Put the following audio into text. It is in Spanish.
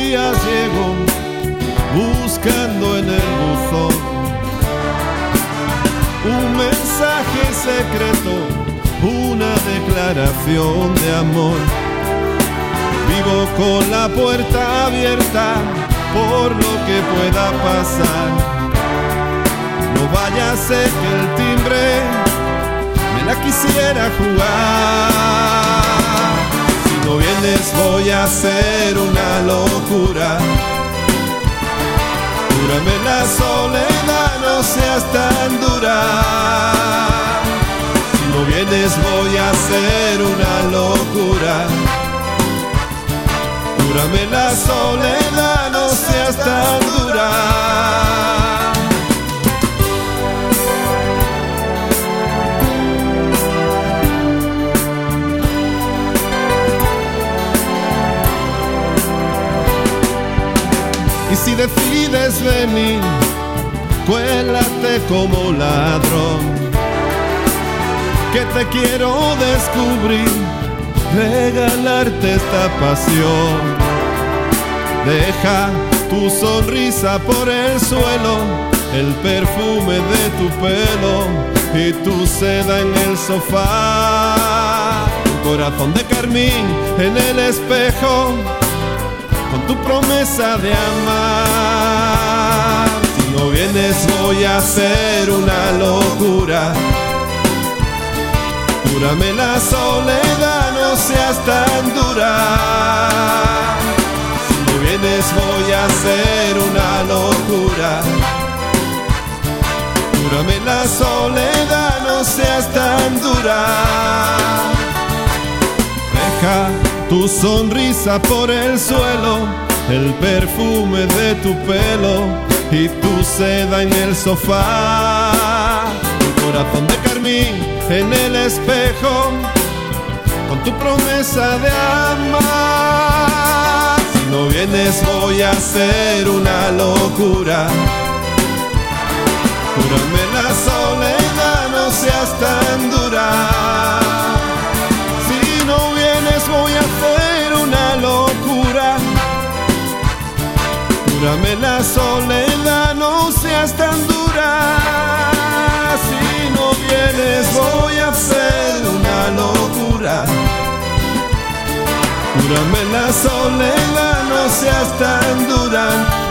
días llego buscando en el buzón un mensaje secreto, una declaración de amor. Vivo con la puerta abierta por lo que pueda pasar. No vaya a ser que el timbre me la quisiera jugar. Si no vienes voy a hacer una locura. Júrame la soledad, no seas tan dura. Si no vienes voy a hacer una locura. Júrame la soledad, no seas tan dura. Y si decides venir, cuélate como ladrón, que te quiero descubrir, regalarte esta pasión. Deja tu sonrisa por el suelo, el perfume de tu pelo y tu seda en el sofá. Un corazón de carmín en el espejo, con tu promesa de amar. Si no vienes voy a hacer una locura. Júrame la soledad, no seas tan dura. Si no vienes voy a hacer una locura. Júrame la soledad, no seas tan dura. Deja tu sonrisa por el suelo, el perfume de tu pelo y tu seda en el sofá. Un corazón de carmín en el espejo, con tu promesa de amar. Si no vienes voy a hacer una locura. Júrame la soledad, no seas tan dura. Si no vienes voy a hacer una locura. Júrame la soledad, no seas tan dura. Si no vienes voy a hacer una locura. Júrame la soledad, no seas tan dura.